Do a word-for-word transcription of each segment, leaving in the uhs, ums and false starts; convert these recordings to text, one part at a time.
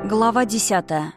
Глава десятая.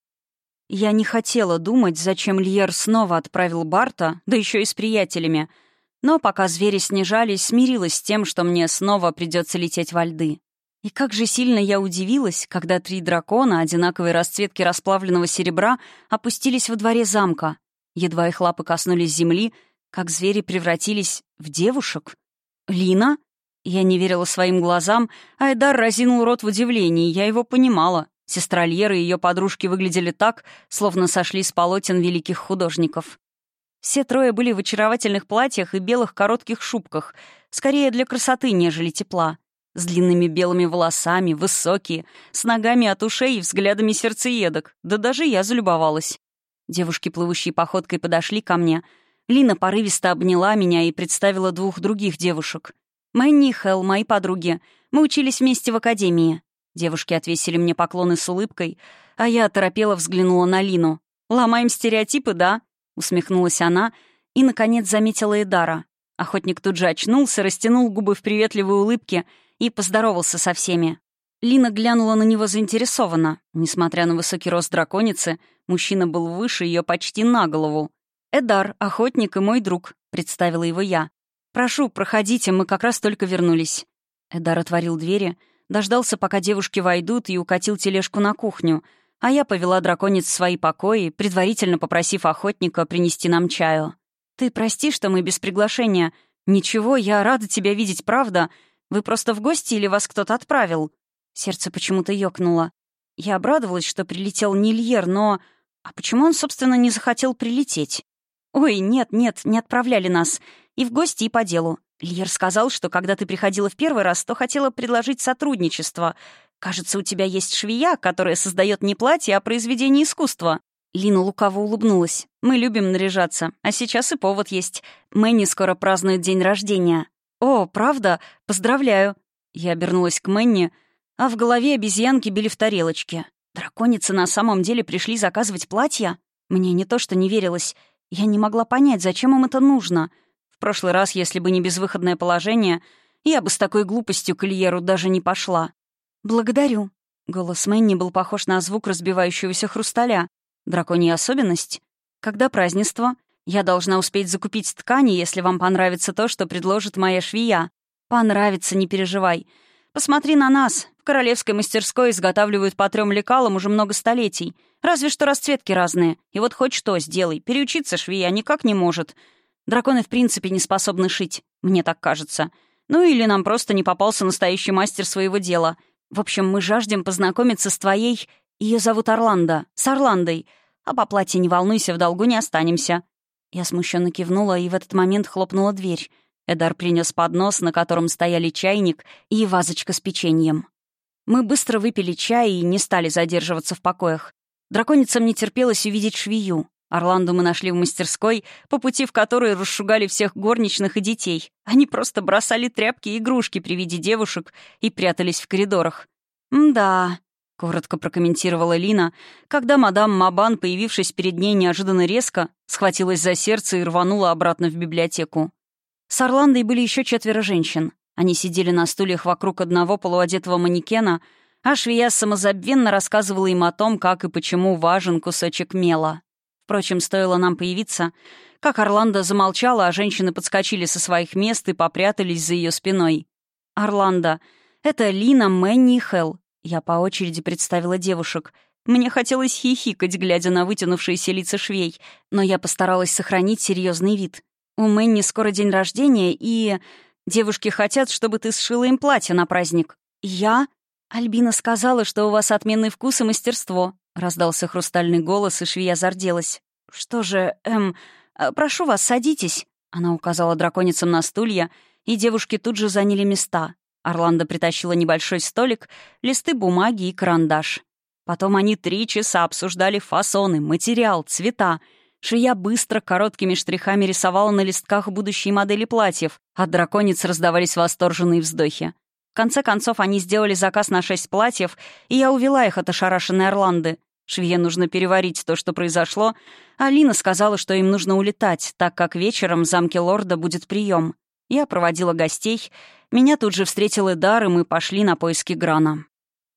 Я не хотела думать, зачем Льер снова отправил Барта, да еще и с приятелями. Но пока звери снижались, смирилась с тем, что мне снова придется лететь во льды. И как же сильно я удивилась, когда три дракона одинаковой расцветки расплавленного серебра опустились во дворе замка. Едва их лапы коснулись земли, как звери превратились в девушек. «Лина?» Я не верила своим глазам, а Эдар разинул рот в удивлении, я его понимала. Сестра Льеры и ее подружки выглядели так, словно сошли с полотен великих художников. Все трое были в очаровательных платьях и белых коротких шубках, скорее для красоты, нежели тепла. С длинными белыми волосами, высокие, с ногами от ушей и взглядами сердцеедок. Да даже я залюбовалась. Девушки, плывущие походкой, подошли ко мне. Лина порывисто обняла меня и представила двух других девушек. Мэнни и Хелл, мои подруги. Мы учились вместе в академии. Девушки отвесили мне поклоны с улыбкой, а я оторопела взглянула на Лину. «Ломаем стереотипы, да?» — усмехнулась она и, наконец, заметила Эдара. Охотник тут же очнулся, растянул губы в приветливой улыбке и поздоровался со всеми. Лина глянула на него заинтересованно. Несмотря на высокий рост драконицы, мужчина был выше ее почти на голову. «Эдар, охотник и мой друг», — представила его я. «Прошу, проходите, мы как раз только вернулись». Эдар отворил двери, дождался, пока девушки войдут, и укатил тележку на кухню, а я повела драконец в свои покои, предварительно попросив охотника принести нам чаю. «Ты прости, что мы без приглашения. Ничего, я рада тебя видеть, правда. Вы просто в гости или вас кто-то отправил?» Сердце почему-то ёкнуло. Я обрадовалась, что прилетел не Льер, но... А почему он, собственно, не захотел прилететь? «Ой, нет, нет, не отправляли нас. И в гости, и по делу. Льер сказал, что когда ты приходила в первый раз, то хотела предложить сотрудничество. Кажется, у тебя есть швея, которая создает не платье, а произведение искусства». Лина лукаво улыбнулась. «Мы любим наряжаться, а сейчас и повод есть. Мэнни скоро празднует день рождения». «О, правда? Поздравляю». Я обернулась к Мэнни, а в голове обезьянки били в тарелочке. Драконицы на самом деле пришли заказывать платья? Мне не то что не верилось. Я не могла понять, зачем им это нужно. В прошлый раз, если бы не безвыходное положение, я бы с такой глупостью к Льеру даже не пошла. «Благодарю». Голос Мэнни был похож на звук разбивающегося хрусталя. Драконья особенность? Когда празднество? Я должна успеть закупить ткани, если вам понравится то, что предложит моя швея. Понравится, не переживай. Посмотри на нас. В королевской мастерской изготавливают по трем лекалам уже много столетий. Разве что расцветки разные. И вот хоть что сделай. Переучиться швея никак не может. Драконы в принципе не способны шить, мне так кажется. Ну или нам просто не попался настоящий мастер своего дела. В общем, мы жаждем познакомиться с твоей... Ее зовут Орландо. С Орландой. А по платье не волнуйся, в долгу не останемся». Я смущенно кивнула, и в этот момент хлопнула дверь. Эдар принес поднос, на котором стояли чайник и вазочка с печеньем. Мы быстро выпили чай и не стали задерживаться в покоях. Драконицам не терпелось увидеть швею. Орланду мы нашли в мастерской, по пути в которой расшугали всех горничных и детей. Они просто бросали тряпки и игрушки при виде девушек и прятались в коридорах. «М-да», — коротко прокомментировала Лина, когда мадам Мабан, появившись перед ней неожиданно резко, схватилась за сердце и рванула обратно в библиотеку. С Орландой были еще четверо женщин. Они сидели на стульях вокруг одного полуодетого манекена, а швея самозабвенно рассказывала им о том, как и почему важен кусочек мела. Впрочем, стоило нам появиться, как Орландо замолчала, а женщины подскочили со своих мест и попрятались за ее спиной. «Орландо, это Лина, Мэнни и Хелл». Я по очереди представила девушек. Мне хотелось хихикать, глядя на вытянувшиеся лица швей, но я постаралась сохранить серьезный вид. «У Мэнни скоро день рождения, и... девушки хотят, чтобы ты сшила им платье на праздник». «Я?» «Альбина сказала, что у вас отменный вкус и мастерство». Раздался хрустальный голос, и швея зарделась. «Что же, эм, прошу вас, садитесь». Она указала драконицам на стулья, и девушки тут же заняли места. Орландо притащила небольшой столик, листы бумаги и карандаш. Потом они три часа обсуждали фасоны, материал, цвета. Швея быстро, короткими штрихами рисовала на листках будущие модели платьев. От дракониц раздавались восторженные вздохи. В конце концов, они сделали заказ на шесть платьев, и я увела их от ошарашенной Орланды. Швее нужно переварить то, что произошло, а Лина сказала, что им нужно улетать, так как вечером в замке лорда будет прием. Я проводила гостей, меня тут же встретил Эдар, и мы пошли на поиски Грана.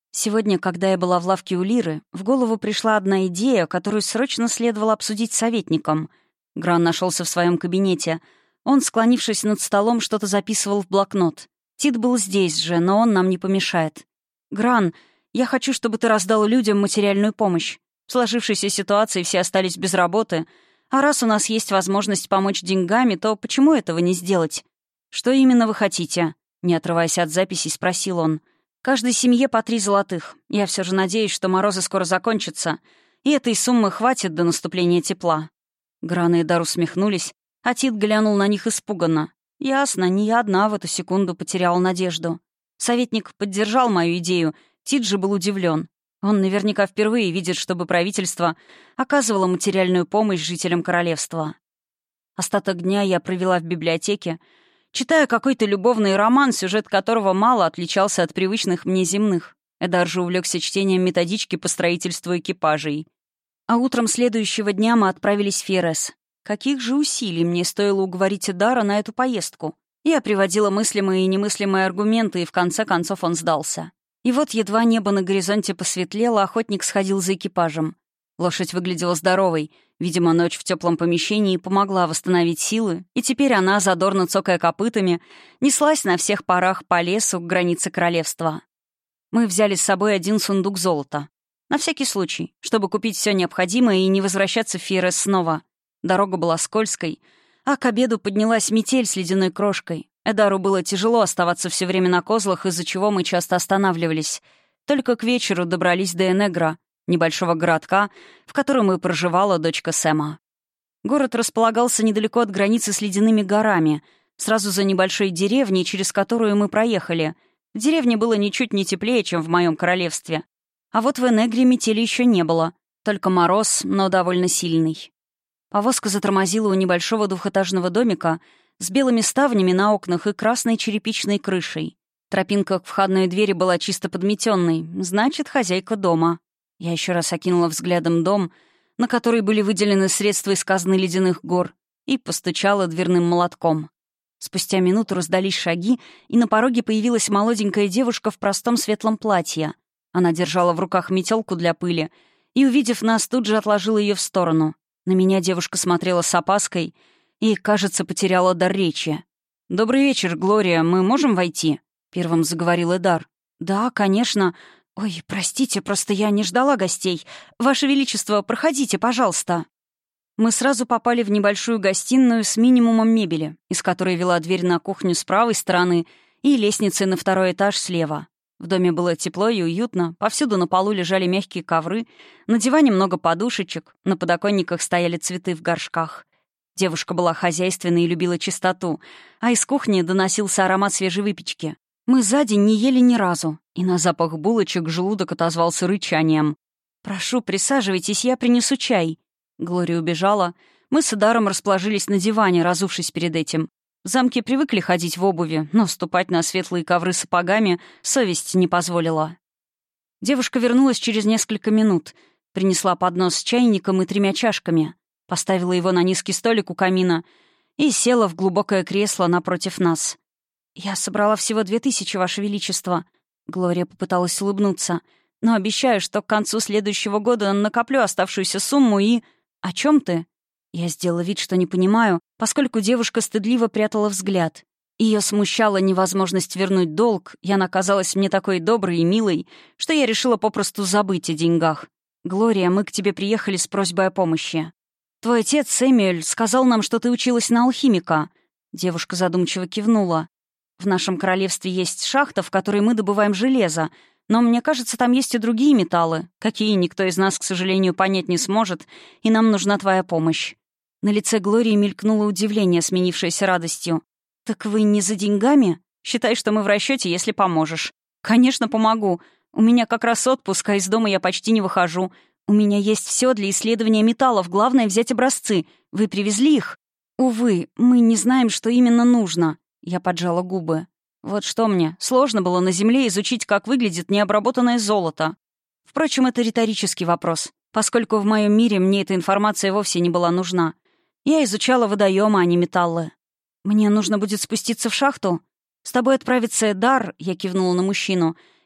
Сегодня, когда я была в лавке у Лиры, в голову пришла одна идея, которую срочно следовало обсудить с советником. Гран нашелся в своем кабинете. Он, склонившись над столом, что-то записывал в блокнот. Тит был здесь же, но он нам не помешает. «Гран, я хочу, чтобы ты раздал людям материальную помощь. В сложившейся ситуации все остались без работы, а раз у нас есть возможность помочь деньгами, то почему этого не сделать?» «Что именно вы хотите?» Не отрываясь от записей, спросил он. «Каждой семье по три золотых. Я все же надеюсь, что морозы скоро закончатся, и этой суммы хватит до наступления тепла». Гран и Эдар усмехнулись, а Тит глянул на них испуганно. Ясно, не я одна в эту секунду потеряла надежду. Советник поддержал мою идею, Тит же был удивлен. Он наверняка впервые видит, чтобы правительство оказывало материальную помощь жителям королевства. Остаток дня я провела в библиотеке, читая какой-то любовный роман, сюжет которого мало отличался от привычных мне земных. Эдар же увлекся чтением методички по строительству экипажей. А утром следующего дня мы отправились в Фиерес. Каких же усилий мне стоило уговорить Эдара на эту поездку? Я приводила мыслимые и немыслимые аргументы, и в конце концов он сдался. И вот едва небо на горизонте посветлело, охотник сходил за экипажем. Лошадь выглядела здоровой. Видимо, ночь в теплом помещении помогла восстановить силы, и теперь она, задорно цокая копытами, неслась на всех парах по лесу к границе королевства. Мы взяли с собой один сундук золота. На всякий случай, чтобы купить все необходимое и не возвращаться в Фиерес снова. Дорога была скользкой, а к обеду поднялась метель с ледяной крошкой. Эдару было тяжело оставаться все время на козлах, из-за чего мы часто останавливались. Только к вечеру добрались до Энегра, небольшого городка, в котором и проживала дочка Сэма. Город располагался недалеко от границы с ледяными горами, сразу за небольшой деревней, через которую мы проехали. В деревне было ничуть не теплее, чем в моем королевстве. А вот в Энегре метели еще не было, только мороз, но довольно сильный. Повозка затормозила у небольшого двухэтажного домика с белыми ставнями на окнах и красной черепичной крышей. Тропинка к входной двери была чисто подметенной, значит, хозяйка дома. Я еще раз окинула взглядом дом, на который были выделены средства из казны ледяных гор, и постучала дверным молотком. Спустя минуту раздались шаги, и на пороге появилась молоденькая девушка в простом светлом платье. Она держала в руках метелку для пыли и, увидев нас, тут же отложила ее в сторону. На меня девушка смотрела с опаской и, кажется, потеряла дар речи. «Добрый вечер, Глория, мы можем войти?» — первым заговорил Эдар. «Да, конечно. Ой, простите, просто я не ждала гостей. Ваше Величество, проходите, пожалуйста». Мы сразу попали в небольшую гостиную с минимумом мебели, из которой вела дверь на кухню с правой стороны и лестницы на второй этаж слева. В доме было тепло и уютно, повсюду на полу лежали мягкие ковры, на диване много подушечек, на подоконниках стояли цветы в горшках. Девушка была хозяйственной и любила чистоту, а из кухни доносился аромат свежей выпечки. Мы за день не ели ни разу, и на запах булочек желудок отозвался рычанием. «Прошу, присаживайтесь, я принесу чай». Глория убежала. Мы с Эдаром расположились на диване, разувшись перед этим. В замке привыкли ходить в обуви, но ступать на светлые ковры сапогами совесть не позволила. Девушка вернулась через несколько минут, принесла поднос с чайником и тремя чашками, поставила его на низкий столик у камина и села в глубокое кресло напротив нас. «Я собрала всего две тысячи, Ваше Величество». Глория попыталась улыбнуться. «Но обещаю, что к концу следующего года накоплю оставшуюся сумму и...» «О чем ты?» Я сделала вид, что не понимаю, поскольку девушка стыдливо прятала взгляд. Ее смущала невозможность вернуть долг, и она казалась мне такой доброй и милой, что я решила попросту забыть о деньгах. «Глория, мы к тебе приехали с просьбой о помощи. Твой отец, Сэмюэль, сказал нам, что ты училась на алхимика». Девушка задумчиво кивнула. «В нашем королевстве есть шахта, в которой мы добываем железо, но мне кажется, там есть и другие металлы, какие никто из нас, к сожалению, понять не сможет, и нам нужна твоя помощь». На лице Глории мелькнуло удивление, сменившееся радостью. «Так вы не за деньгами? Считай, что мы в расчете, если поможешь». «Конечно, помогу. У меня как раз отпуск, а из дома я почти не выхожу. У меня есть все для исследования металлов, главное — взять образцы. Вы привезли их?» «Увы, мы не знаем, что именно нужно». Я поджала губы. Вот что мне, сложно было на Земле изучить, как выглядит необработанное золото. Впрочем, это риторический вопрос, поскольку в моем мире мне эта информация вовсе не была нужна. Я изучала водоемы, а не металлы. «Мне нужно будет спуститься в шахту. С тобой отправится Эдар», — я кивнула на мужчину,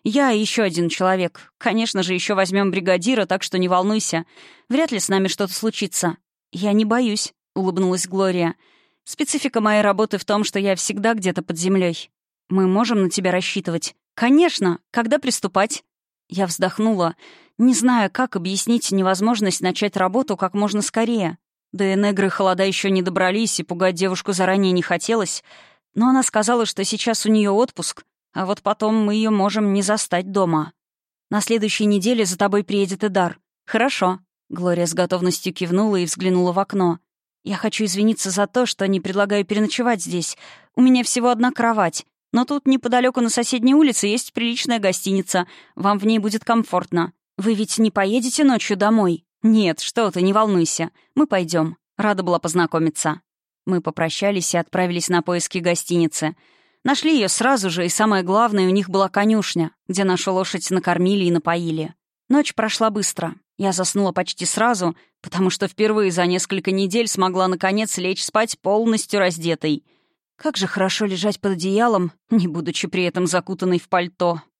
Я и еще один человек. Конечно же, еще возьмем бригадира, так что не волнуйся. Вряд ли с нами что-то случится». «Я не боюсь», — улыбнулась Глория. «Специфика моей работы в том, что я всегда где-то под землей. Мы можем на тебя рассчитывать?» «Конечно. Когда приступать?» Я вздохнула, не зная, как объяснить невозможность начать работу как можно скорее. До Энегры холода еще не добрались, и пугать девушку заранее не хотелось. Но она сказала, что сейчас у нее отпуск, а вот потом мы ее можем не застать дома. «На следующей неделе за тобой приедет Эдар». «Хорошо». Глория с готовностью кивнула и взглянула в окно. «Я хочу извиниться за то, что не предлагаю переночевать здесь. У меня всего одна кровать. Но тут неподалеку на соседней улице есть приличная гостиница. Вам в ней будет комфортно. Вы ведь не поедете ночью домой?» «Нет, что ты, не волнуйся. Мы пойдем. Рада была познакомиться». Мы попрощались и отправились на поиски гостиницы. Нашли ее сразу же, и самое главное, у них была конюшня, где нашу лошадь накормили и напоили. Ночь прошла быстро. Я заснула почти сразу, потому что впервые за несколько недель смогла, наконец, лечь спать полностью раздетой. Как же хорошо лежать под одеялом, не будучи при этом закутанной в пальто.